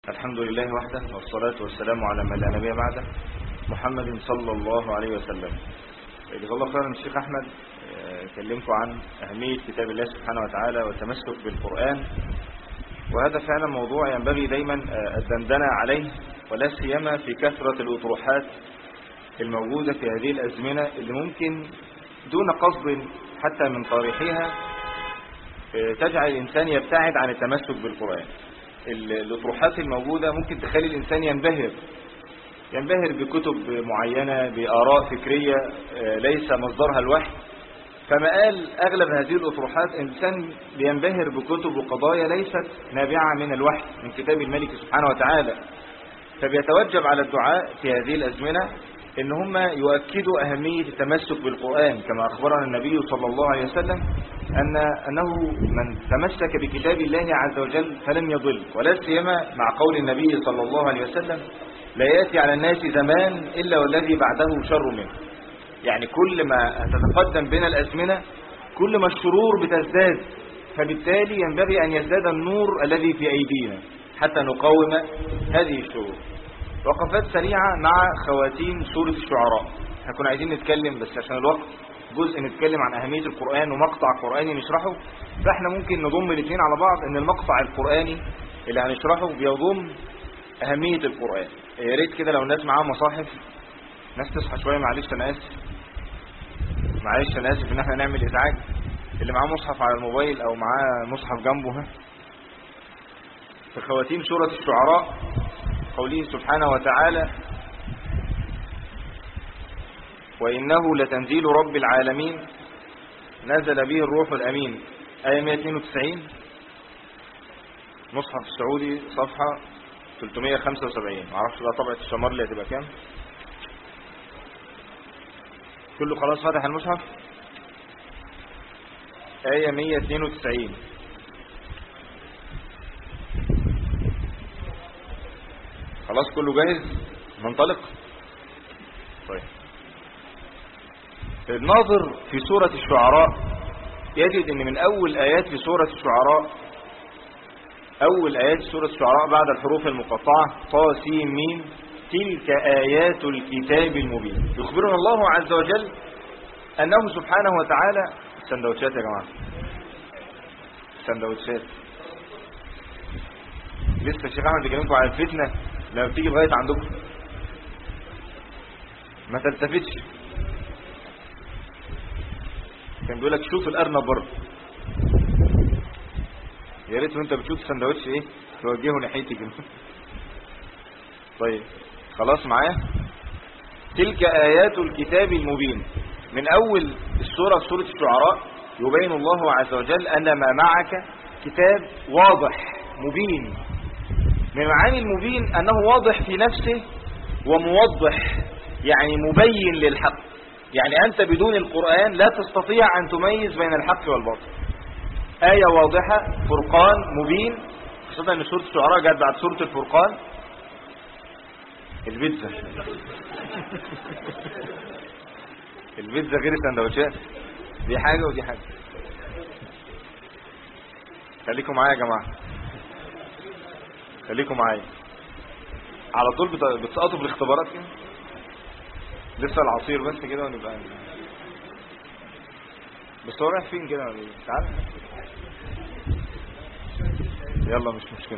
الحمد لله وحده، والصلاة والسلام على من لا نبي بعده، محمد صلى الله عليه وسلم. جزاه الله خيرا الشيخ أحمد. كلمكم عن أهمية كتاب الله سبحانه وتعالى والتمسك بالقرآن، وهذا فعلا موضوع ينبغي دايما الدندنة عليه، ولا سيما في كثرة الأطروحات الموجودة في هذه الأزمنة اللي ممكن دون قصد حتى من طارحها تجعل الإنسان يبتعد عن التمسك بالقرآن. الأطروحات الموجودة ممكن تخلي الإنسان ينبهر بكتب معينة، بآراء فكرية ليس مصدرها الوحي. فما قال أغلب هذه الأطروحات إنسان بينبهر بكتب وقضايا ليست نابعة من الوحي من كتاب الملك سبحانه وتعالى. فبيتوجب على الدعاء في هذه الأزمنة إن هم يؤكدوا أهمية التمسك بالقرآن، كما أخبرنا النبي صلى الله عليه وسلم أنه من تمسك بكتاب الله عز وجل فلن يضل، ولا سيما مع قول النبي صلى الله عليه وسلم: لا يأتي على الناس زمان إلا والذي بعده شر منه. يعني كل ما تتقدم بين الأزمنة كل ما الشرور بتزداد، فبالتالي ينبغي أن يزداد النور الذي في أيدينا حتى نقاوم هذه الشرور. وقفات سريعة مع خواتيم سورة الشعراء. احنا كنا عايزين نتكلم بس عشان الوقت جزء نتكلم عن أهمية القرآن ومقطع قرآني نشرحه، فاحنا ممكن نضم الاثنين على بعض، ان المقطع القرآني اللي هنشرحه بيضم أهمية القرآن. يا ريت كده لو الناس معاها مصاحف، ناس تصحى شوية. معلش أنا آسف ان احنا نعمل إزعاج. اللي معاه مصحف على الموبايل او معاه مصحف جنبه، في خواتيم سورة الشعراء قوله سبحانه وتعالى: وإنه لتنزيل رب العالمين نزل به الروح الأمين. آية 192 مصحف السعودي صفحة 375. معرفش بقى طبعة الشمار اللي هتبقى كام. كله خلاص فتح المصحف. آية 192. خلاص كله جاهز ننطلق. طيب، الناظر في سورة الشعراء يجد ان من اول ايات في سورة الشعراء، اول ايات سورة الشعراء بعد الحروف المقطعة طاسيم ميم تلك ايات الكتاب المبين، يخبرنا الله عز وجل انه سبحانه وتعالى. سندوتشات يا جماعة، سندوتشات. لسه الشيخ احمد بيكلمكم عن الفتنة لما بتيجي لغاية عندكم ما تلتفتش. كان بيقول لك شوف الارنب بره. يا ريت وانت بتشوف السندوتش توجهه ناحيتي كده. طيب خلاص معايا. تلك آيات الكتاب المبين. من اول السورة سورة الشعراء يبين الله عز وجل ان ما معك كتاب واضح مبين. من معاني المبين انه واضح في نفسه وموضح، يعني مبين للحق. يعني انت بدون القرآن لا تستطيع ان تميز بين الحق والباطل. آية واضحة، فرقان مبين، خاصة ان سورة الشعراء جاءت بعد سورة الفرقان. البيتزا البيتزا غير السندوتشات، دي حاجة ودي حاجة. خليكم معايا يا جماعة، خليكم معايا. على طول بتسقطوا في الاختبارات كده. لسه العصير بس كده ونبقى. بس هو رايح فين كده؟ تعال يلا مش مشكلة.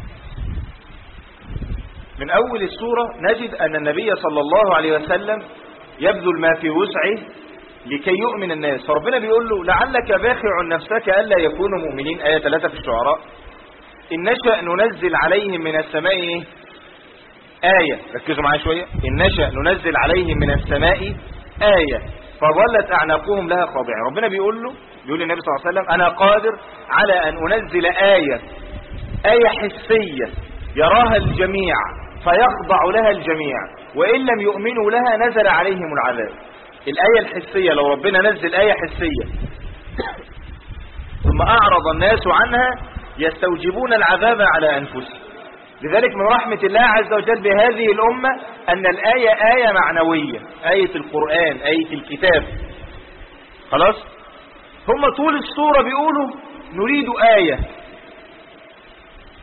من اول السورة نجد ان النبي صلى الله عليه وسلم يبذل ما في وسعه لكي يؤمن الناس. فربنا بيقول له: لعلك باخع نفسك ألا يكونوا مؤمنين. آية 3 في الشعراء: إن نشأ ننزل عليهم من السماء آية. ركزوا معايا شوية. إن نشأ ننزل عليهم من السماء آية فظلت أعناقهم لها خاضعين. ربنا بيقول للنبي صلى الله عليه وسلم: أنا قادر على أن أنزل آية حسية يراها الجميع فيخضع لها الجميع، وإن لم يؤمنوا لها نزل عليهم العذاب. الآية الحسية، لو ربنا نزل آية حسية ثم أعرض الناس عنها يستوجبون العذاب على أنفسهم. لذلك من رحمة الله عز وجل بهذه الأمة أن الآية آية معنوية، آية القرآن، آية الكتاب. خلاص، هم طول السورة بيقولوا نريد آية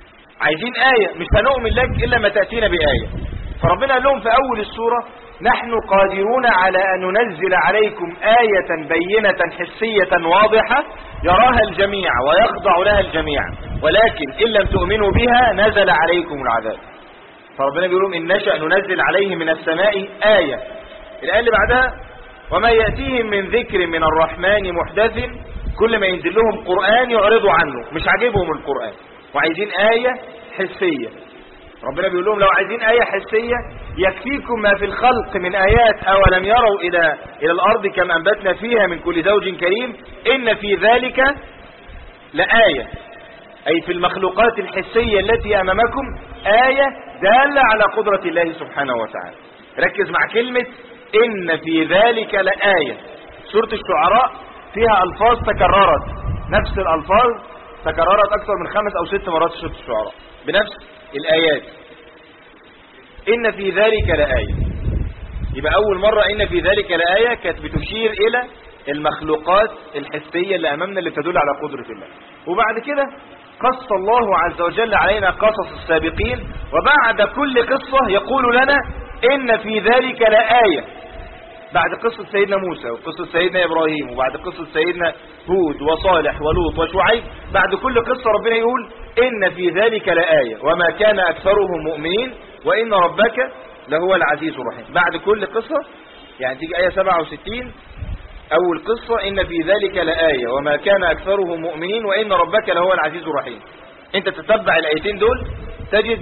عايزين آية، مش هنؤمن لك إلا ما تأتينا بآية. فربنا قال لهم في أول السورة نحن قادرون على أن ننزل عليكم آية بينة حسية واضحة يراها الجميع ويخضع لها الجميع، ولكن إن لم تؤمنوا بها نزل عليكم العذاب. فربنا بيقول لهم إن نشأ ننزل عليهم من السماء آية. الآية اللي بعدها وما يأتيهم من ذكر من الرحمن محدث، كل ما ينزل لهم قرآن يعرضوا عنه، مش عاجبهم القرآن وعايزين آية حسية. ربنا بيقول لهم لو عايزين آية حسية يكفيكم ما في الخلق من آيات، أولم يروا إلى الأرض كم أنبتنا فيها من كل زوج كريم إن في ذلك لآية، أي في المخلوقات الحسية التي أمامكم آية دالة على قدرة الله سبحانه وتعالى. ركز مع كلمة إن في ذلك لآية. سورة الشعراء فيها ألفاظ تكررت، نفس الألفاظ تكررت أكثر من 5 أو 6 مرات في سورة الشعراء بنفس الآيات. إن في ذلك لآية، يبقى أول مرة إن في ذلك لآية كانت بتشير إلى المخلوقات الحسية اللي أمامنا اللي تدل على قدرة الله. وبعد كده قص الله عز وجل علينا قصص السابقين، وبعد كل قصة يقول لنا إن في ذلك لآية. بعد قصة سيدنا موسى وقصة سيدنا إبراهيم وبعد قصة سيدنا هود وصالح ولوط وشعيب، بعد كل قصة ربنا يقول إن في ذلك لآية وما كان أكثرهم مؤمنين وإن ربك لهو العزيز الرحيم. بعد كل قصة يعني تيجي آية 67 أول قصة إن في ذلك لآية وما كان أكثرهم مؤمنين وإن ربك لهو العزيز الرحيم. أنت تتبع الآيتين دول تجد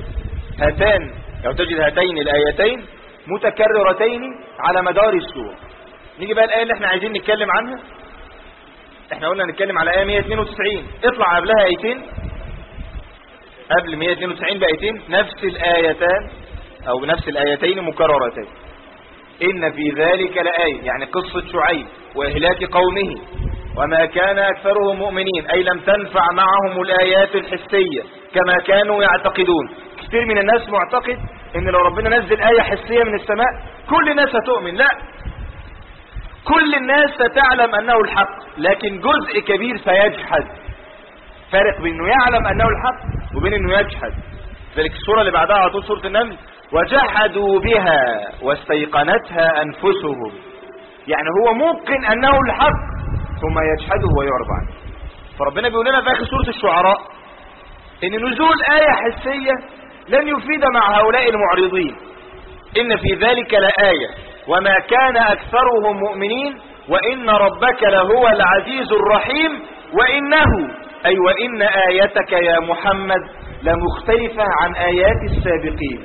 هاتين الآيتين متكررتين على مدار السورة. نيجي بقى الآية اللي احنا عايزين نتكلم عنها. احنا قلنا نتكلم على آية 192، اطلع قبلها آيتين، قبل 192 بآيتين نفس الآيتان أو نفس الآيتين مكررتين. إن في ذلك لآية يعني قصة شعيب وإهلاك قومه وما كان أكثرهم مؤمنين، أي لم تنفع معهم الآيات الحسية كما كانوا يعتقدون. كثير من الناس معتقد إن لو ربنا نزل آية حسية من السماء كل الناس هتؤمن. لا، كل الناس ستعلم أنه الحق، لكن جزء كبير سيجحد. فرق بين أنه يعلم أنه الحق وبين أنه يجحد. ذلك السورة اللي بعدها على طول سورة النمل وجحدوا بها واستيقنتها أنفسهم، يعني هو موقن أنه الحق ثم يجحده ويعرض عنه. فربنا بيقول لنا في آخر سورة الشعراء إن نزول آية حسية لن يفيد مع هؤلاء المعرضين. إن في ذلك لآية وما كان أكثرهم مؤمنين وإن ربك لهو العزيز الرحيم وإنه أي وإن آيتك يا محمد لمختلفة عن آيات السابقين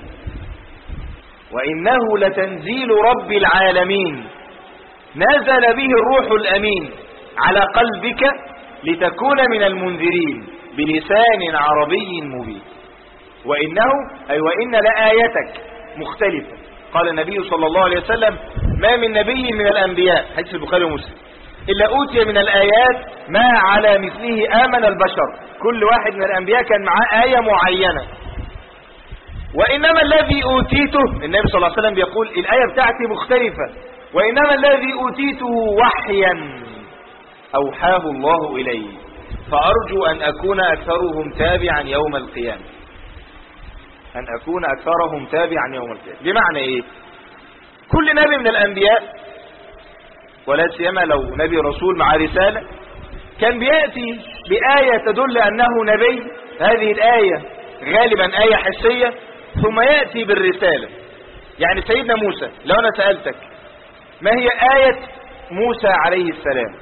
وإنه لتنزيل رب العالمين نزل به الروح الأمين على قلبك لتكون من المنذرين بلسان عربي مبين. وإنه أي وإن لآيتك مختلفة. قال النبي صلى الله عليه وسلم ما من نبي من الأنبياء حديث البخاري ومسلم إلا أوتي من الآيات ما على مثله آمن البشر. كل واحد من الأنبياء كان معاه آية معينة. وإنما الذي أوتيته، النبي صلى الله عليه وسلم بيقول الآية بتاعتي مختلفة، وإنما الذي أوتيته وحيا أوحاه الله إلي فأرجو أن أكون أكثرهم تابعا يوم القيامة. أن أكون أكثرهم تابعا يوم القيامة بمعنى إيه؟ كل نبي من الأنبياء ولا سيما لو نبي رسول مع رسالة كان بيأتي بآية تدل أنه نبي، هذه الآية غالبا آية حسية، ثم يأتي بالرسالة. يعني سيدنا موسى لو أنا سألتك ما هي آية موسى عليه السلام؟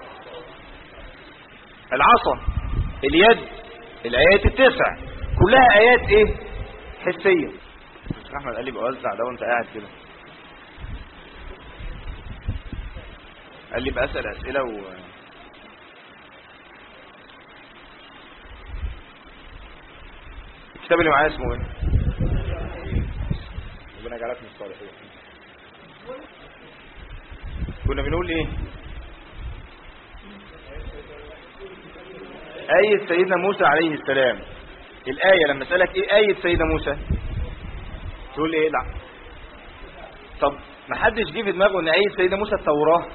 العصا، اليد، الآيات 9 كلها آيات إيه؟ حسية. أحمد قال لي بوزع ده وأنت قاعد كده، قال لي بأسأل أسئلة الكتاب اللي معايا اسمه ايه؟ ربنا يجعلك من الصالحين. كنا بنقول ايه؟ آية سيدنا موسى عليه السلام. الآية لما اسألك ايه آية سيدنا موسى تقول ايه؟ لا. طب ما حدش جه في دماغه ان آية سيدنا موسى التوراة،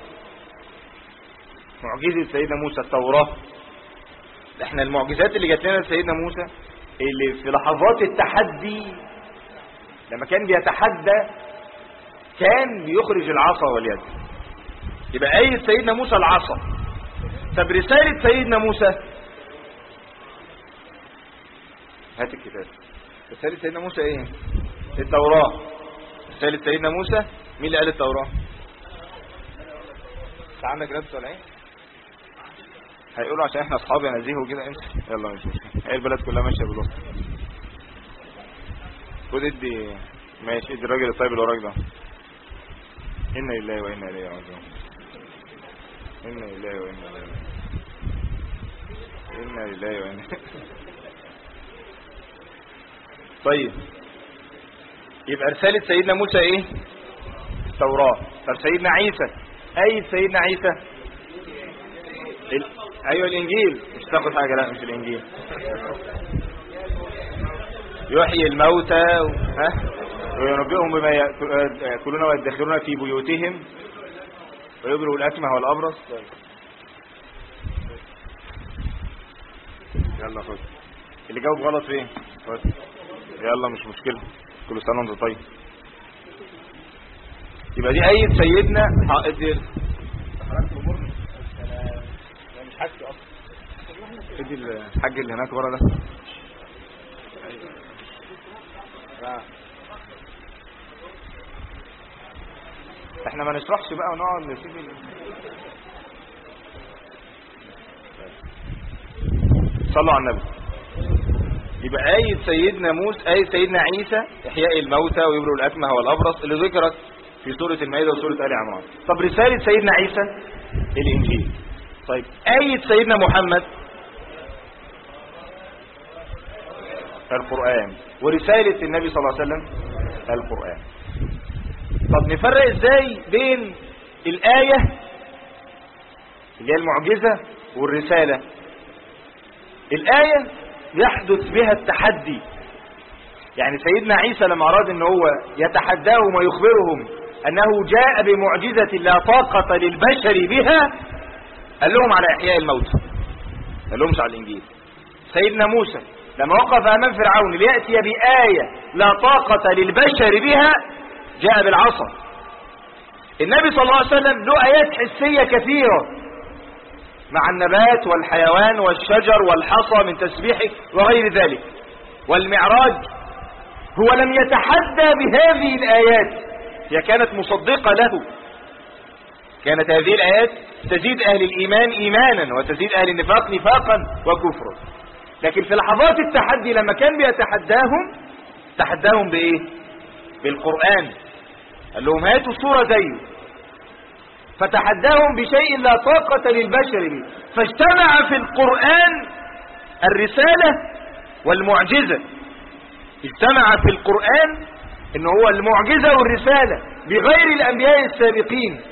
معجزة سيدنا موسى التوراة. احنا المعجزات اللي جات لنا سيدنا موسى اللي في لحظات التحدي لما كان بيتحدى كان بيخرج العصا واليد. يبقى آية سيدنا موسى العصا. طب رسالة سيدنا موسى، هات الكتاب. رسالة سيدنا موسى ايه؟ التوراة. رسالة سيدنا موسى مين اللي قال التوراة؟ انت عندك لبس ولا ايه؟ هيقولوا عشان احنا اصحاب نزيه وكده. امشي يلا ماشي. هي البلد كلها ماشيه بالوسط. خد ادي ماشي. ادي الراجل الطيب اللي وراك ده. انا لله وانا اليه راجعون. انا لله وانا اليه. انا لله وانا. طيب يبقى رسالة سيدنا موسى ايه؟ التوراة. طب سيدنا عيسى، اي سيدنا عيسى؟ ايوه الانجيل. مش تاخد حاجة، لا مش الانجيل. يحيي الموتى وينبئهم بما يأكلون ويدخرون في بيوتهم ويبرئ الأكمه والأبرص. يلا خد اللي جاوب غلط فين. يلا مش مشكلة، كل سنة وانت طيب. يبقى دي آية سيدنا مش حاجتي اصلا. ادي الحاج اللي هناك ورا ده. احنا ما نشرحش بقى ونقعد نسيب صلوا على النبي. يبقى آية سيدنا موسى، آية سيدنا عيسى إحياء الموتى ويبرئ الأكمه والأبرص اللي ذكرت في سورة المائدة وسورة آل عمران. طب رسالة سيدنا عيسى الإنجيل. طيب آية سيدنا محمد القرآن. ورسالة النبي صلى الله عليه وسلم القرآن. طب نفرق ازاي بين الآية اللي هي المعجزة والرسالة؟ الآية يحدث بها التحدي. يعني سيدنا عيسى لما أراد ان هو يتحداهم ويخبرهم أنه جاء بمعجزة لا طاقة للبشر بها، قال لهم على إحياء الموتى، قال لهمش على الإنجيل. سيدنا موسى لما وقف أمام فرعون ليأتي بآية لا طاقة للبشر بها جاء بالعصا. النبي صلى الله عليه وسلم له آيات حسية كثيرة مع النبات والحيوان والشجر والحصى من تسبيحه وغير ذلك. والمعراج هو لم يتحدى بهذه الآيات، هي كانت مصدقة له. كانت هذه الآيات تزيد أهل الإيمان إيمانا وتزيد أهل النفاق نفاقا وكفرا. لكن في لحظات التحدي لما كان بيتحداهم تحداهم بإيه؟ بالقرآن. قال لهم هاتوا صورة زيه، فتحداهم بشيء لا طاقة للبشر به. فاجتمع في القرآن الرسالة والمعجزة. اجتمع في القرآن إن هو المعجزة والرسالة بغير الأنبياء السابقين.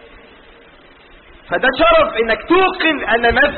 فده شرف إنك توقن أن ما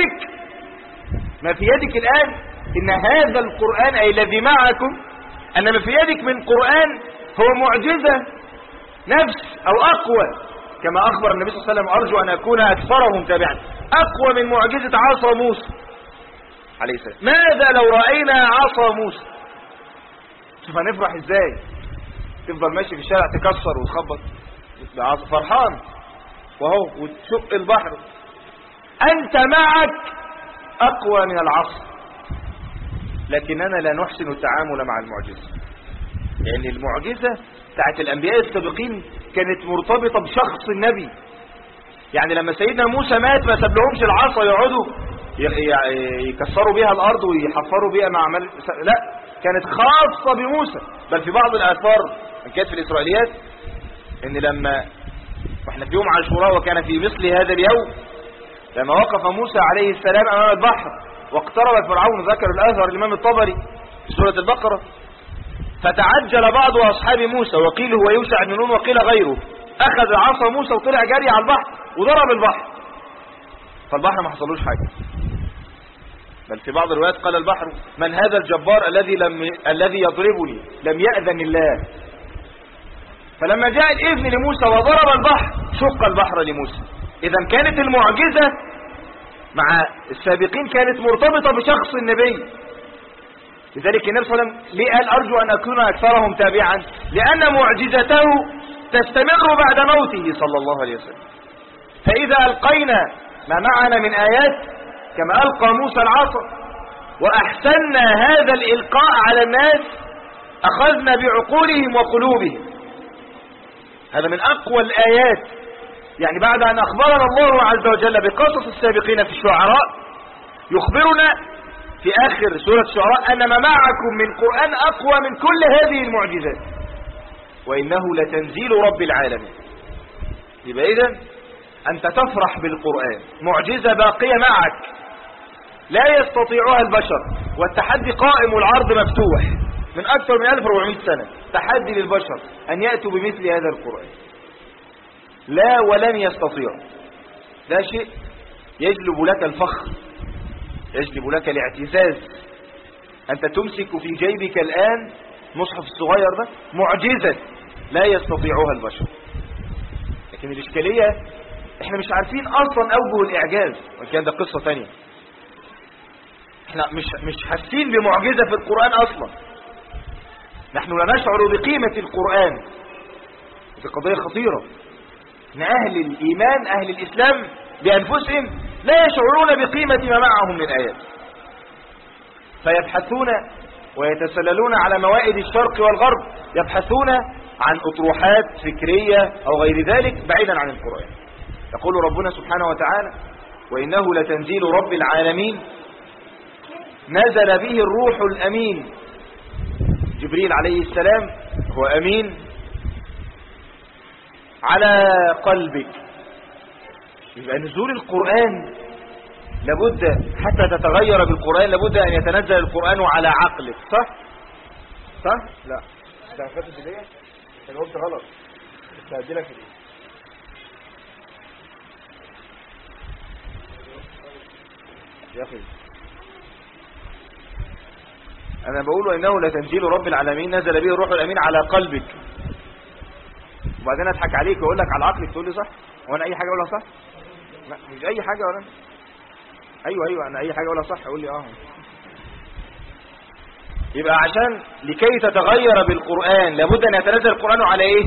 في يدك الآن إن هذا القرآن أي الذي معكم، أن ما في يدك من قرآن هو معجزة نفس أو أقوى، كما أخبر النبي صلى الله عليه وسلم أرجو أن أكون أكثرهم تابعا، أقوى من معجزة عصا موسى عليه السلام. ماذا لو رأينا عصا موسى؟ شوف هنفرح إزاي. تفضل ماشي في الشارع تكسر وتخبط بعصا فرحان وهو وتشق البحر. أنت معك أقوى من العصا، لكننا لا نحسن التعامل مع المعجزة. يعني المعجزة بتاعت الأنبياء السابقين كانت مرتبطة بشخص النبي. يعني لما سيدنا موسى مات ما ساب لهمش العصا يقعدوا يكسروا بيها الأرض ويحفروا بيها مع لا، كانت خاصة بموسى. بل في بعض الآثار كانت في الإسرائيليات إن لما واحنا في يوم عاشوراء وكان في مثل هذا اليوم لما وقف موسى عليه السلام أمام البحر واقترب فرعون، ذكر الآثر الإمام الطبري في سورة البقرة، فتعجل بعض أصحاب موسى وقيل هو يوشع بن نون وقيل غيره، أخذ عصا موسى وطلع جري على البحر وضرب البحر، فالبحر ما حصلوش حاجة. بل في بعض الروايات قال البحر من هذا الجبار الذي يضربني لم يأذن الله. فلما جاء الإذن لموسى وضرب البحر شق البحر لموسى. إذا كانت المعجزة مع السابقين كانت مرتبطة بشخص النبي. لذلك النبي صلى الله عليه وسلم ليه قال أرجو أن أكون أكثرهم تابعا؟ لأن معجزته تستمر بعد موته صلى الله عليه وسلم. فإذا ألقينا ما معنا من آيات كما ألقى موسى العصا وأحسننا هذا الإلقاء على الناس أخذنا بعقولهم وقلوبهم. هذا من أقوى الآيات. يعني بعد أن أخبرنا الله عز وجل بقصص السابقين في الشعراء يخبرنا في آخر سورة الشعراء أن ما معكم من قرآن أقوى من كل هذه المعجزات وإنه لتنزيل رب العالمين. يبقى إذن أنت تفرح بالقرآن، معجزة باقية معك لا يستطيعها البشر، والتحدي قائم والعرض مفتوح من أكثر من 1400 سنة. تحدي للبشر أن يأتوا بمثل هذا القرآن، لا ولن يستطيعوا. ده شيء يجلب لك الفخر، يجلب لك الاعتزاز. أنت تمسك في جيبك الآن مصحف الصغير ده، معجزة لا يستطيعها البشر. لكن الإشكالية احنا مش عارفين أصلا أوجه الإعجاز، وكان ده قصة تانية. احنا مش حاسين بمعجزة في القرآن أصلا. نحن لا نشعر بقيمة القرآن. دي قضية خطيرة. ان أهل الإيمان أهل الإسلام بأنفسهم لا يشعرون بقيمة ما معهم من آيات، فيبحثون ويتسللون على موائد الشرق والغرب، يبحثون عن أطروحات فكرية أو غير ذلك بعيدا عن القرآن. يقول ربنا سبحانه وتعالى: وإنه لتنزيل رب العالمين نزل به الروح الأمين. جبريل عليه السلام هو أمين على قلبك. يبقى نزول القرآن لابد حتى تتغير بالقرآن لابد أن يتنزل القرآن على عقلك. صح؟ صح؟ لا ده فاتت ليه؟ أنا قلت غلط. هديلك ايه؟ يا أخي أنا بقول إنه لتنزيل رب العالمين نزل به الروح الأمين على قلبك، وبعدين أضحك عليك وأقول لك على عقلك تقول لي صح؟ وأنا أي حاجة أقولها صح؟ لا مش أي حاجة ولا أيوة أنا أي حاجة أقولها صح أقول لي يبقى عشان لكي تتغير بالقرآن لابد أن يتنزل القرآن على إيه؟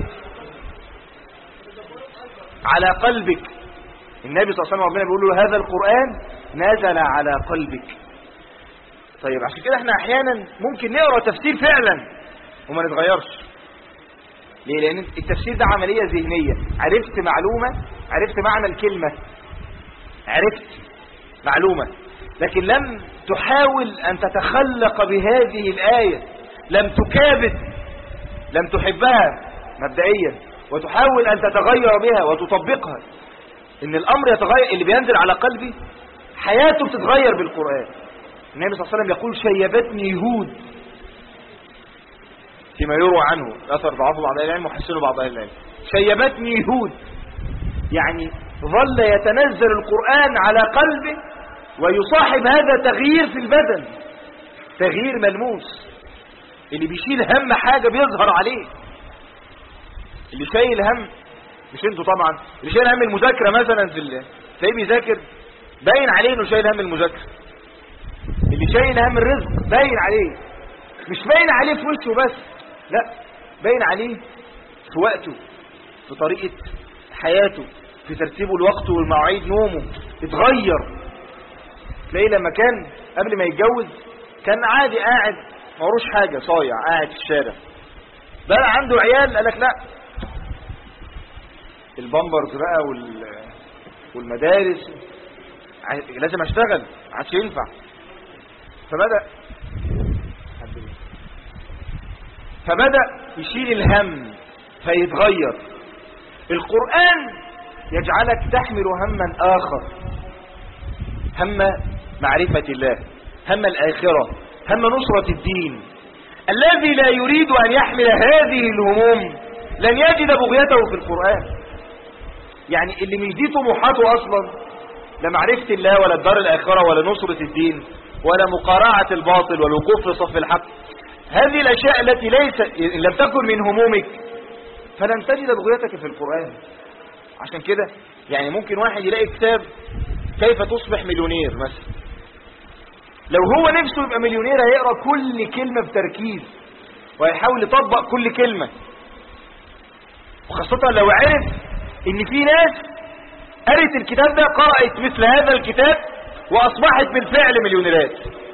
على قلبك. النبي صلى الله عليه وسلم ربنا بيقول له هذا القرآن نزل على قلبك. طيب عشان كده احنا احيانا ممكن نقرأ تفسير فعلا وما نتغيرش. ليه؟ لان التفسير ده عملية ذهنية. عرفت معلومة، عرفت معنى الكلمة، عرفت معلومة، لكن لم تحاول ان تتخلق بهذه الآية، لم تكابد، لم تحبها مبدئيا وتحاول ان تتغير بها وتطبقها. ان الامر يتغير، اللي بينزل على قلبي حياته بتتغير بالقرآن. النبي صلى الله عليه وسلم يقول شيبتني هود فيما يروى عنه، اثر ضعفه بعض اهل العلم وحسنه بعض اهل العلم. شيبتني هود يعني ظل يتنزل القرآن على قلبه ويصاحب هذا تغيير في البدن، تغيير ملموس. اللي بيشيل هم حاجة بيظهر عليه. اللي شايل هم، مش انتوا طبعا، اللي شايل هم المذاكرة مثلا تلاقيه بيذاكر باين عليه انه شايل هم المذاكرة. اللي شايل هم الرزق باين عليه، مش باين عليه في وشه بس، لا باين عليه في وقته، في طريقة حياته، في ترتيبه الوقت والمواعيد، نومه اتغير. تلاقيه لما كان قبل ما يتجوز كان عادي قاعد ما وروش حاجة، صايع قاعد في الشارع. بقى عنده عيال قالك لا، البامبرز بقى والمدارس لازم اشتغل، عادش ينفع. فبدأ يشيل الهم فيتغير. القرآن يجعلك تحمل هما آخر، هم معرفة الله، هم الآخرة، هم نصرة الدين. الذي لا يريد أن يحمل هذه الهموم لن يجد بغيته في القرآن. يعني اللي مش دي طموحاته أصلا، لا معرفة الله ولا الدار الآخرة ولا نصرة الدين ولا مقارعة الباطل والوقوف في صف الحق، هذه الأشياء التي إن لم تكن من همومك فلن تجد بغيتك في القرآن. عشان كده يعني ممكن واحد يلاقي كتاب كيف تصبح مليونير مثلا، لو هو نفسه يبقى مليونير هيقرأ كل كلمة بتركيز وهيحاول يطبق كل كلمة، وخاصة لو عرف ان في ناس قرأت الكتاب ده، قرأت مثل هذا الكتاب واصبحت بالفعل مليونيرات.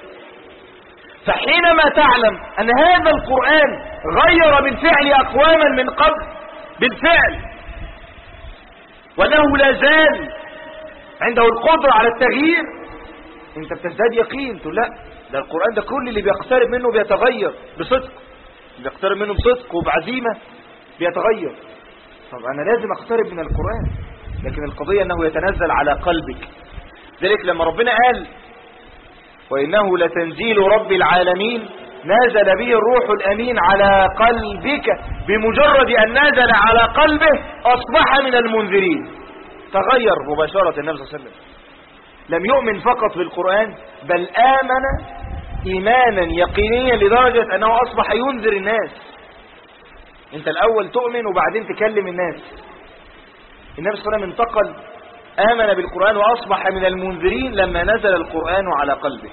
فحينما تعلم ان هذا القرآن غير بالفعل اقواما من قبل بالفعل، وانه لا زال عنده القدرة على التغيير، انت بتزداد يقين، تقول لا ده القرآن ده كل اللي بيقترب منه بيتغير بصدق، اللي بيقترب منه بصدق وبعزيمة بيتغير. طب انا لازم اقترب من القرآن، لكن القضية انه يتنزل على قلبك. ذلك لما ربنا قال وإنه لتنزيل رب العالمين نزل به الروح الأمين على قلبك، بمجرد أن نزل على قلبه أصبح من المنذرين، تغير مباشرة. النبي صلى الله عليه وسلم لم يؤمن فقط بالقرآن، بل آمن إيمانا يقينيا لدرجة أنه أصبح ينذر الناس. أنت الأول تؤمن وبعدين تكلم الناس. النبي صلى الله عليه وسلم انتقل، آمن بالقرآن وأصبح من المنذرين لما نزل القرآن على قلبه،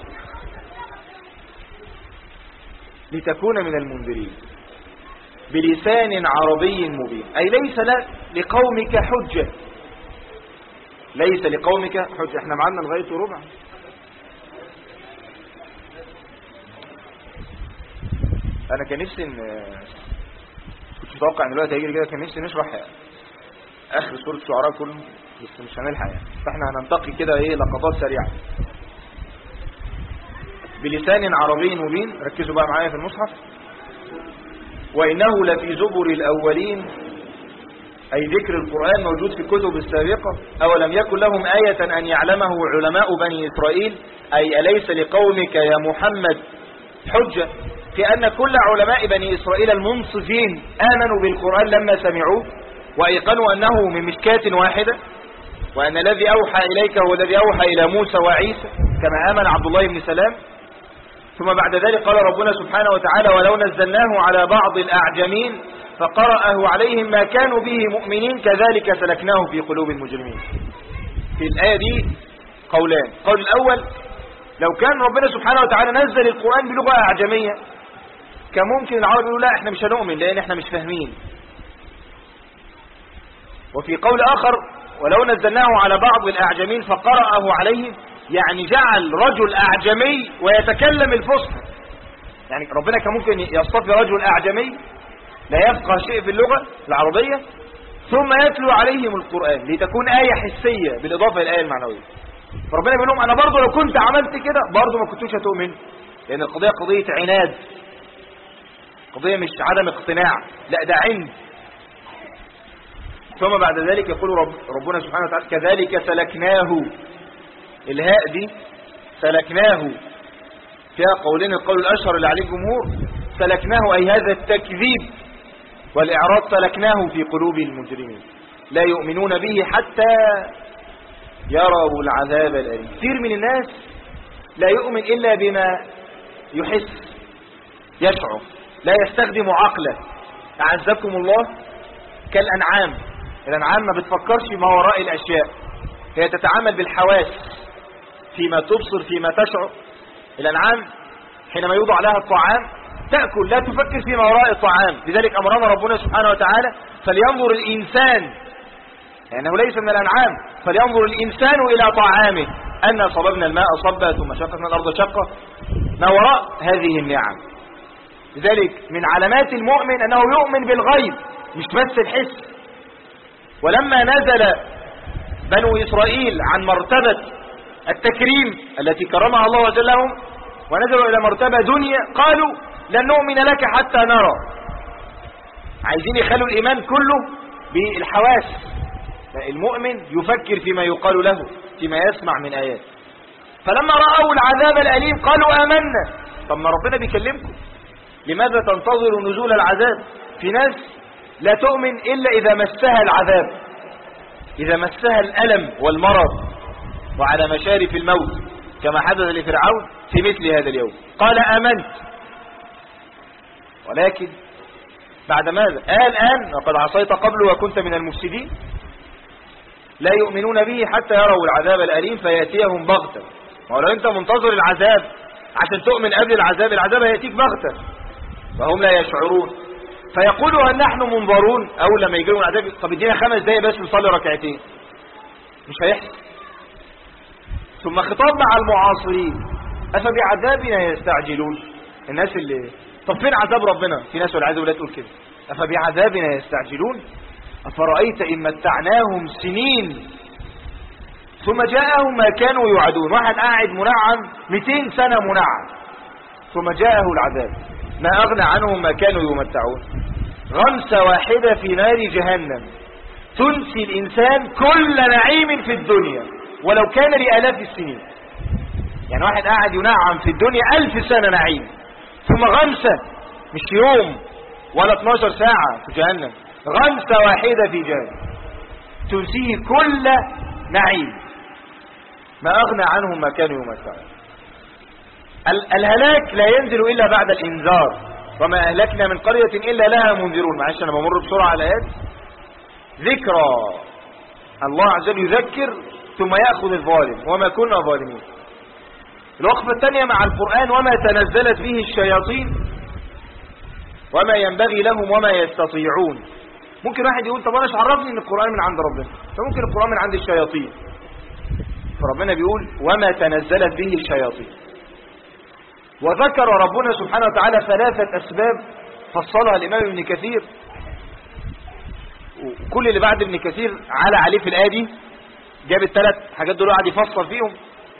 لتكون من المنذرين بلسان عربي مبين، أي ليس لقومك حجة، ليس لقومك حجة. احنا معنا لغاية ربع. أنا كان نفسي كنت متوقع ان الوقت هيجي كده، كان نفسي نشرح آخر سورة الشعراء كله، بس مش هنلحق يعني، فاحنا هننتقي كده لقطات سريعة. بلسان عربي مبين، ركزوا بقى معايا في المصحف. وإنه لفي زبر الأولين، أي ذكر القرآن موجود في الكتب السابقة. أولم يكن لهم آية أن يعلمه علماء بني إسرائيل، أي أليس لقومك يا محمد حجة في أن كل علماء بني إسرائيل المنصفين آمنوا بالقرآن لما سمعوه وأيقنوا أنه من مشكاة واحدة، وأن الذي أوحى إليك هو الذي أوحى إلى موسى وعيسى، كما آمن عبد الله بن سلام. ثم بعد ذلك قال ربنا سبحانه وتعالى ولو نزلناه على بعض الأعجمين فقرأه عليهم ما كانوا به مؤمنين كذلك سلكناه في قلوب المجرمين. في الآية دي قولان. قول الأول، لو كان ربنا سبحانه وتعالى نزل القرآن بلغة أعجمية كان ممكن العرب يقولوا لا احنا مش هنؤمن لأن احنا مش فاهمين. وفي قول آخر ولو نزلناه على بعض الأعجمين فقرأه عليهم، يعني جعل رجل أعجمي ويتكلم الفصحى. يعني ربنا كان ممكن يصطفي رجل أعجمي لا يفقه شيء في اللغة العربية ثم يتلو عليهم القرآن لتكون آية حسية بالإضافة إلى الآية المعنوية. فربنا بيقول لهم أنا برضو لو كنت عملت كده برضو ما كنتوش هتؤمن، لأن القضية قضية عناد، قضية مش عدم اقتناع، لا ده عند. ثم بعد ذلك يقول ربنا سبحانه وتعالى كذلك سلكناه. الهاء دي سلكناه فيها قولين، القول الأشهر اللي عليه الجمهور سلكناه أي هذا التكذيب، والإعراض سلكناه في قلوب المجرمين لا يؤمنون به حتى يروا العذاب الأليم. كثير من الناس لا يؤمن إلا بما يحس يشعر، لا يستخدم عقله. أعزكم الله كالأنعام. الأنعام ما بتفكرش ما وراء الأشياء، هي تتعامل بالحواس فيما تبصر فيما تشعر. الأنعام حينما يوضع لها الطعام تأكل، لا تفكر فيما وراء الطعام. لذلك أمرنا ربنا سبحانه وتعالى فلينظر الإنسان، لأنه ليس من الأنعام، فلينظر الإنسان إلى طعامه أنا صببنا الماء صبا ثم شققنا الأرض شقا، ما وراء هذه النعم. لذلك من علامات المؤمن أنه يؤمن بالغيب مش بس الحس. ولما نزل بنو إسرائيل عن مرتبة التكريم التي كرمها الله وجل لهم ونزلوا إلى مرتبة دنيا قالوا لن نؤمن لك حتى نرى. عايزين يخلوا الإيمان كله بالحواس. المؤمن يفكر فيما يقال له فيما يسمع من آيات. فلما رأوا العذاب الأليم قالوا آمنا. طب ما ربنا بيكلمكم، لماذا تنتظروا نزول العذاب؟ في ناس لا تؤمن إلا إذا مسها العذاب، إذا مسها الألم والمرض وعلى مشارف الموت، كما حدث لفرعون في مثل هذا اليوم. قال آمنت، ولكن بعد ماذا؟ الآن وقد عصيت قبل وكنت من المفسدين. لا يؤمنون به حتى يروا العذاب الأليم فيأتيهم بغتة. ولو أنت منتظر العذاب عشان تؤمن قبل العذاب. العذاب هيأتيك بغتة وهم لا يشعرون. فيقولوا هل نحن منظرون؟ أول لما يجي لهم العذاب طب ادينا 5 دقايق بس نصلي ركعتين، مش هيحصل. ثم خطاب مع المعاصرين، أفبعذابنا يستعجلون؟ الناس اللي طب فين عذاب ربنا؟ في ناس والعياذ بالله تقول كده، أفبعذابنا يستعجلون أفرأيت إن متعناهم سنين ثم جاءهم ما كانوا يوعدون. واحد قاعد منعم 200 سنة منعم ثم جاءه العذاب ما أغنى عنهم ما كانوا يمتعون. غمسة واحدة في نار جهنم تنسي الإنسان كل نعيم في الدنيا ولو كان لآلاف السنين. يعني واحد قاعد ينعم في الدنيا 1000 سنة نعيم، ثم غمسة مش يوم ولا 12 ساعة في جهنم، غمسة واحدة في جهنم تنسيه كل نعيم ما أغنى عنهم ما كانوا يمتعون. الهلاك لا ينزل إلا بعد الإنذار، وما أهلكنا من قرية إلا لها منذرون. معلش أنا بمر بسرعة على آيات ذكرى. الله عز وجل يذكر ثم يأخذ الظالم وما كنا ظالمين. الوقفة الثانية مع القرآن وما تنزلت به الشياطين وما ينبغي لهم وما يستطيعون. ممكن واحد يقول طب أنا مش عرفني إن القرآن من عند ربنا، فممكن القرآن من عند الشياطين. فربنا بيقول وما تنزلت به الشياطين. وذكر ربنا سبحانه وتعالى 3 أسباب فصلها الإمام ابن كثير، وكل اللي بعد ابن كثير عليه في الآية دي جاب ال3 حاجات دول قاعد يفصل فيهم.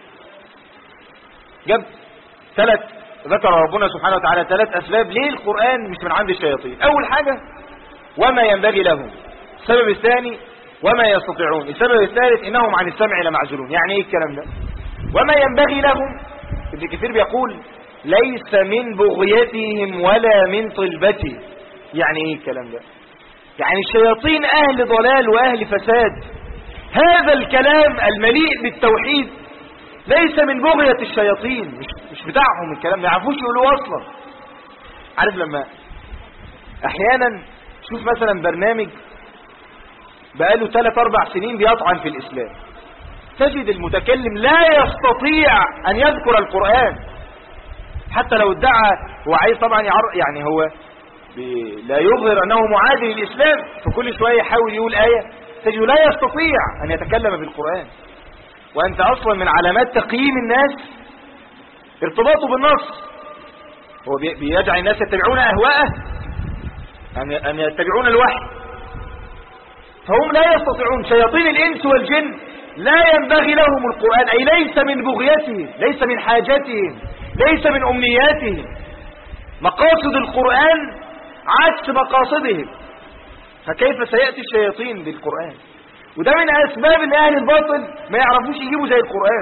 جاب 3 ذكر ربنا سبحانه وتعالى 3 أسباب ليه القرآن مش من عند الشياطين. أول حاجة وما ينبغي لهم، السبب الثاني وما يستطيعون، السبب الثالث إنهم عن السمع لمعزولون. يعني إيه الكلام ده؟ وما ينبغي لهم ابن كثير بيقول ليس من بغيتهم ولا من طلبته. يعني إيه الكلام ده؟ يعني الشياطين أهل ضلال وأهل فساد. هذا الكلام المليء بالتوحيد ليس من بغية الشياطين، مش بتاعهم الكلام، ما يعرفوش يقولوا أصلا. عارف لما أحيانا شوف مثلا برنامج بقاله 3-4 سنين بيطعن في الإسلام، تجد المتكلم لا يستطيع أن يذكر القرآن حتى لو ادعى هو عايز طبعا يعني هو لا يظهر أنه معادي للإسلام، فكل شوية يحاول يقول آية تجد لا يستطيع أن يتكلم بالقرآن. وأنت أصلا من علامات تقييم الناس ارتباطه بالنص. هو بيجعل الناس يتبعون أهواءه أن يتبعون الوحي، فهم لا يستطيعون. شياطين الإنس والجن لا ينبغي لهم القرآن، أي ليس من بغيتهم، ليس من حاجتهم، ليس من أمنياتهم. مقاصد القرآن عكس مقاصدهم، فكيف سيأتي الشياطين بالقرآن؟ وده من أسباب أن أهل الباطل ما يعرفوش يجيبوا زي القرآن.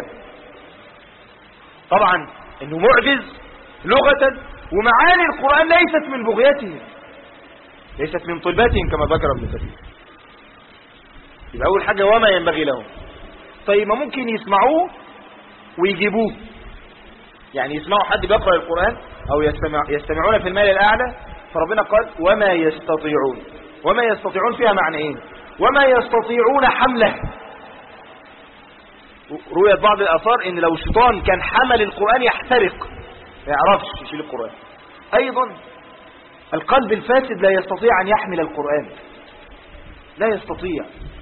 طبعا أنه معجز لغة، ومعاني القرآن ليست من بغيتهم، ليست من طلباتهم كما ذكر ابن كثير. يبقى أول حاجة وما ينبغي لهم. طيب ما ممكن يسمعوه ويجيبوه، يعني يسمعوا حد بيقرأ القرآن أو يستمعون في المال الأعلى، فربنا قال وما يستطيعون. وما يستطيعون فيها معنى إيه؟ وما يستطيعون حمله. رؤيت بعض الآثار إن لو الشيطان كان حمل القرآن يحترق، ما يعرفش يشيل القرآن. أيضا القلب الفاسد لا يستطيع أن يحمل القرآن، لا يستطيع.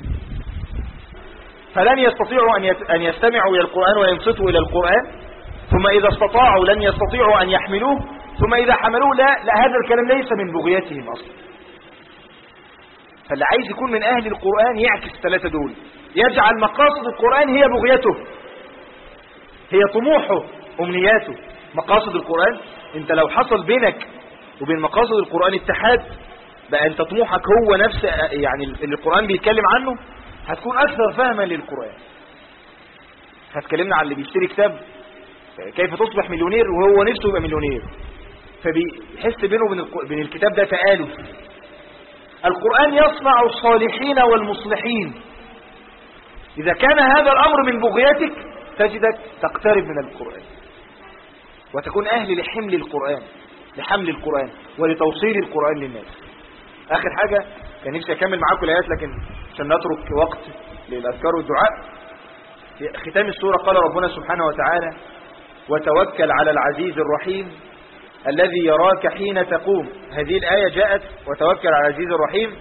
فلن يستطيعوا أن يستمعوا إلى القرآن وينصتوا إلى القرآن، ثم إذا استطاعوا لن يستطيعوا أن يحملوه، ثم إذا حملوه لا هذا الكلام ليس من بغيتهم أصلا. فاللي عايز يكون من أهل القرآن يعكس ال3 دول، يجعل مقاصد القرآن هي بغيته، هي طموحه، أمنياته. مقاصد القرآن انت لو حصل بينك وبين مقاصد القرآن اتحاد، بقى انت طموحك هو نفس يعني اللي القرآن بيتكلم عنه، هتكون أكثر فهما للقرآن. هتكلمنا عن اللي بيشتري كتاب كيف تصبح مليونير وهو نفسه يبقى مليونير، فبيحس بينه وبين الكتاب ده تآلف. القرآن يصنع الصالحين والمصلحين. إذا كان هذا الأمر من بغيتك تجدك تقترب من القرآن وتكون أهل لحمل القرآن، لحمل القرآن ولتوصيل القرآن للناس. آخر حاجة كان نفسي أكمل معاكم الآيات، لكن عشان نترك وقت للأذكار والدعاء. في ختام السورة قال ربنا سبحانه وتعالى وتوكل على العزيز الرحيم الذي يراك حين تقوم. هذه الآية جاءت وتوكل على العزيز الرحيم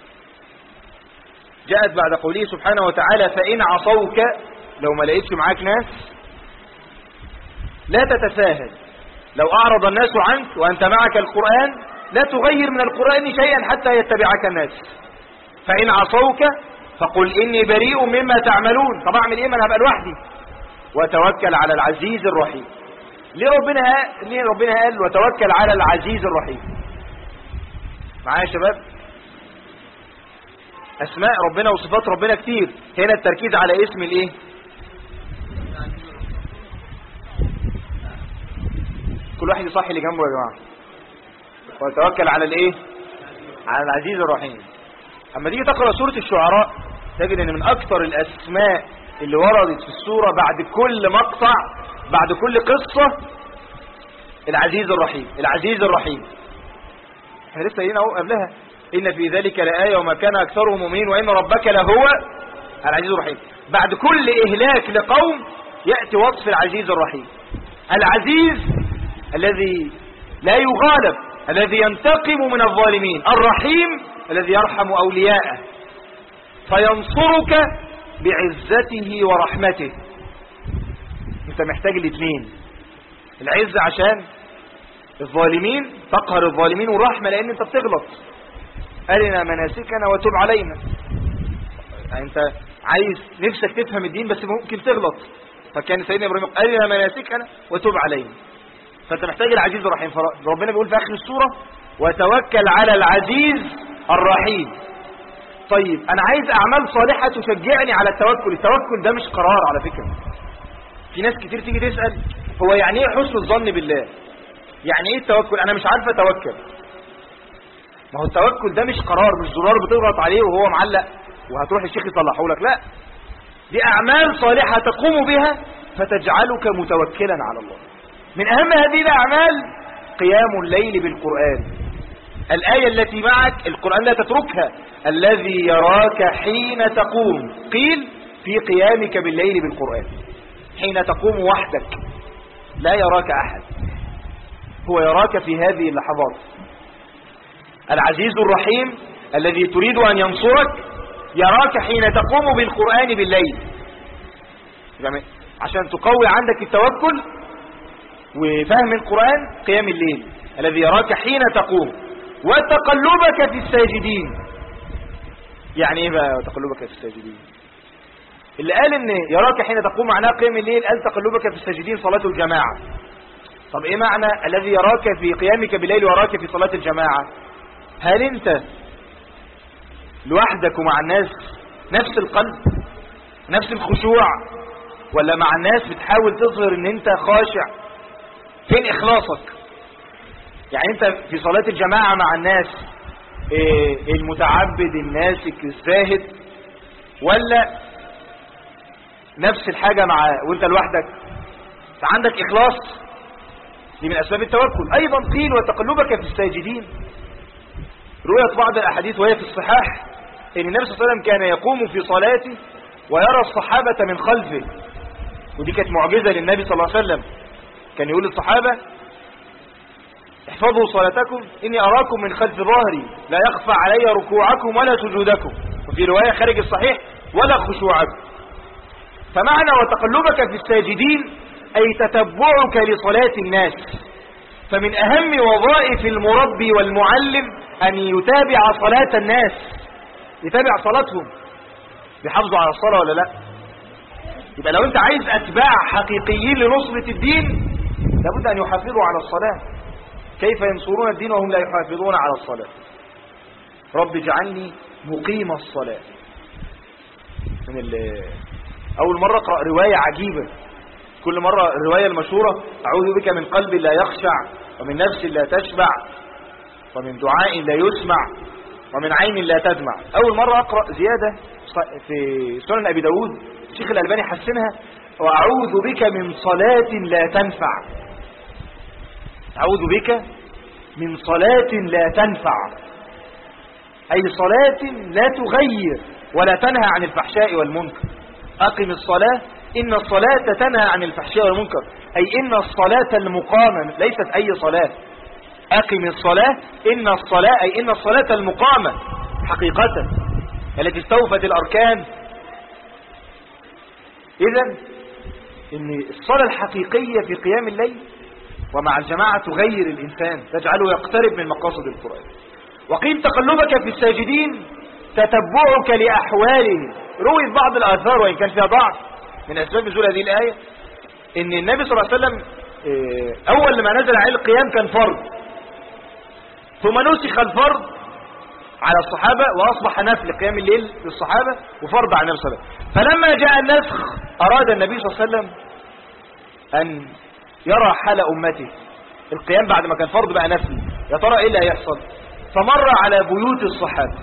جاءت بعد قوله سبحانه وتعالى فإن عصوك، لو ما لقيتش معاك ناس لا تتساهل، لو أعرض الناس عنك وأنت معك القرآن لا تغير من القرآن شيئا حتى يتبعك الناس. فإن عصوك فقل إني بريء مما تعملون. طب أعمل إيه؟ ما أنا هبقى لوحدي. وتوكل على العزيز الرحيم. ليه ربنا قال وتوكل على العزيز الرحيم؟ معايا يا شباب؟ أسماء ربنا وصفات ربنا كتير، هنا التركيز على اسم الإيه؟ كل واحد يصحي اللي جنبه يا جماعة. وتوكل على الإيه؟ على العزيز الرحيم. أما تيجي تقرأ سورة الشعراء تجد أن من أكثر الأسماء اللي وردت في السورة بعد كل مقطع بعد كل قصة العزيز الرحيم. العزيز الرحيم احنا لسه قايلين اهو قبلها إن في ذلك لآية وما كان أكثرهم مؤمنين وإن ربك لهو العزيز الرحيم. بعد كل إهلاك لقوم يأتي وصف العزيز الرحيم. العزيز الذي لا يغالب، الذي ينتقم من الظالمين، الرحيم الذي يرحم أولياءه فينصرك بعزته ورحمته. انت محتاج الاثنين، العزة عشان الظالمين تقهر الظالمين، والرحمة لأن انت بتغلط. أرنا مناسكنا وتب علينا. يعني انت عايز نفسك تفهم الدين بس ممكن تغلط، فكان سيدنا إبراهيم أرنا مناسكنا وتب علينا. فانت محتاج العزيز الرحيم. ربنا بيقول في آخر السورة وتوكل على العزيز الرحيم. طيب أنا عايز أعمال صالحة تشجعني على التوكل. التوكل ده مش قرار على فكرة. في ناس كتير تيجي تسأل هو يعني ايه حسن الظن بالله؟ يعني ايه التوكل؟ أنا مش عارف أتوكل. ما هو التوكل ده مش قرار، مش زرار بتضغط عليه وهو معلق وهتروح الشيخ يصلحه لك، لا، دي أعمال صالحة تقوم بها فتجعلك متوكلا على الله. من أهم هذه الأعمال قيام الليل بالقرآن. الآية التي معك القرآن لا تتركها، الذي يراك حين تقوم. قيل في قيامك بالليل بالقرآن، حين تقوم وحدك لا يراك أحد، هو يراك في هذه اللحظات. العزيز الرحيم الذي تريد أن ينصرك يراك حين تقوم بالقرآن بالليل، يعني عشان تقوي عندك التوكل وفهم القرآن. قيام الليل الذي يراك حين تقوم وتقلبك في الساجدين. يعني ايه بقى تقلبك في الساجدين؟ اللي قال ان يراك حين تقوم معناه قيام الليل، قال تقلبك في الساجدين صلاة الجماعة. طب ايه معنى الذي يراك في قيامك بالليل ويراك في صلاة الجماعة؟ هل انت لوحدك ومع الناس نفس القلب نفس الخشوع، ولا مع الناس بتحاول تظهر ان انت خاشع؟ فين اخلاصك؟ يعني انت في صلاة الجماعة مع الناس المتعبد الناسك الزاهد، ولا نفس الحاجة وانت لوحدك؟ فعندك اخلاص، دي من اسباب التوكل. ايضا قيل وتقلبك في الساجدين. رؤيت بعض الاحاديث وهي في الصحاح ان النبي صلى الله عليه وسلم كان يقوم في صلاته ويرى الصحابة من خلفه، ودي كانت معجزة للنبي صلى الله عليه وسلم. كان يقول للصحابة احفظوا صلاتكم إني أراكم من خلف ظهري لا يخفى علي ركوعكم ولا سجودكم، وفي رواية خارج الصحيح ولا خشوعكم. فمعنى وتقلبك في الساجدين أي تتبعك لصلاة الناس. فمن أهم وظائف المربي والمعلم أن يتابع صلاة الناس، يتابع صلاتهم، بيحافظوا على الصلاة ولا لا. يبقى لو أنت عايز أتباع حقيقيين لنصرة الدين لابد أن يحافظوا على الصلاة. كيف ينصرون الدين وهم لا يحافظون على الصلاة؟ رب اجعلني مقيم الصلاة. أول مرة أقرأ رواية عجيبة، كل مرة الرواية المشهورة أعوذ بك من قلب لا يخشع ومن نفس لا تشبع ومن دعاء لا يسمع ومن عين لا تدمع. أول مرة أقرأ زيادة في سنن أبي داود الشيخ الألباني حسنها، وأعوذ بك من صلاة لا تنفع. أعوذ بك من صلاة لا تنفع، أي صلاة لا تغير ولا تنهى عن الفحشاء والمنكر. أقم الصلاة إن الصلاة تنهى عن الفحشاء والمنكر، أي إن الصلاة المقامة، ليست أي صلاة. أقم الصلاة، إن الصلاة أي إن الصلاة المقامة حقيقة التي استوفت الأركان. إذن إن الصلاة الحقيقية في قيام الليل ومع الجماعة تغير الإنسان، تجعله يقترب من مقاصد القرآن. وقيل تقلبك في الساجدين تتبعك لأحوالهم. روي بعض الآثار وإن كان فيها ضعف من أسباب نزول هذه الآية إن النبي صلى الله عليه وسلم أول ما نزل عليه القيام كان فرض، ثم نسخ الفرض على الصحابة وأصبح نفل قيام الليل للصحابة وفرض على النبي صلى الله عليه وسلم. فلما جاء النسخ أراد النبي صلى الله عليه وسلم أن يرى حال أمته، القيام بعد ما كان فرض بقى نفل، يا ترى إيه اللي هيحصل؟ فمر على بيوت الصحابة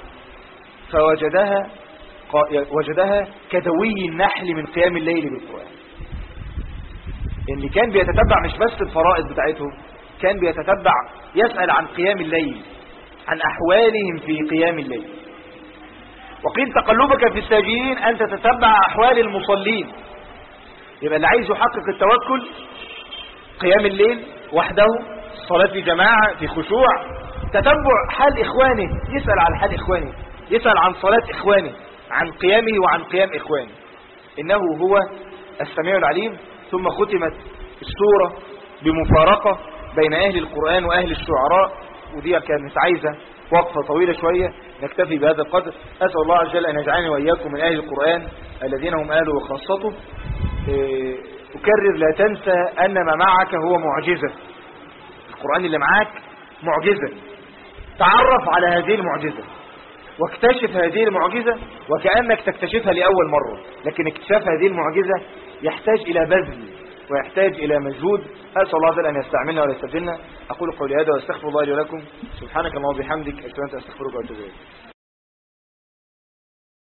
فوجدها كدوي النحل من قيام الليل بالقرآن. اللي كان بيتتبع مش بس الفرائض بتاعتهم، كان بيتتبع يسأل عن قيام الليل، عن أحوالهم في قيام الليل. وقيل تقلبك في الساجدين أن تتتبع أحوال المصلين. يبقى اللي عايز يحقق التوكل قيام الليل وحده، الصلاة في جماعة في خشوع، تتبع حال إخوانه، يسأل عن حال إخوانه، يسأل عن صلاة إخوانه، عن قيامه وعن قيام إخوانه، إنه هو السميع العليم. ثم ختمت السورة بمفارقة بين أهل القرآن وأهل الشعراء، ودي كانت عايزة وقفة طويلة شوية، نكتفي بهذا القدر. أسأل الله عز وجل أن يجعلني وإياكم من أهل القرآن الذين هم أهله وخاصته. أكرر لا تنسى أن ما معك هو معجزة، القرآن اللي معاك معجزة، تعرف على هذه المعجزة واكتشف هذه المعجزة وكأنك تكتشفها لأول مرة، لكن اكتشاف هذه المعجزة يحتاج إلى بذل ويحتاج إلى مجهود. أسأل الله عز أن يستعملنا ولا يستبدلنا. أقول قولي هذا واستغفر الله لي ولكم. سبحانك اللهم وبحمدك، أشهد أن لا إله إلا أنت، أستغفرك وأتوب إليك.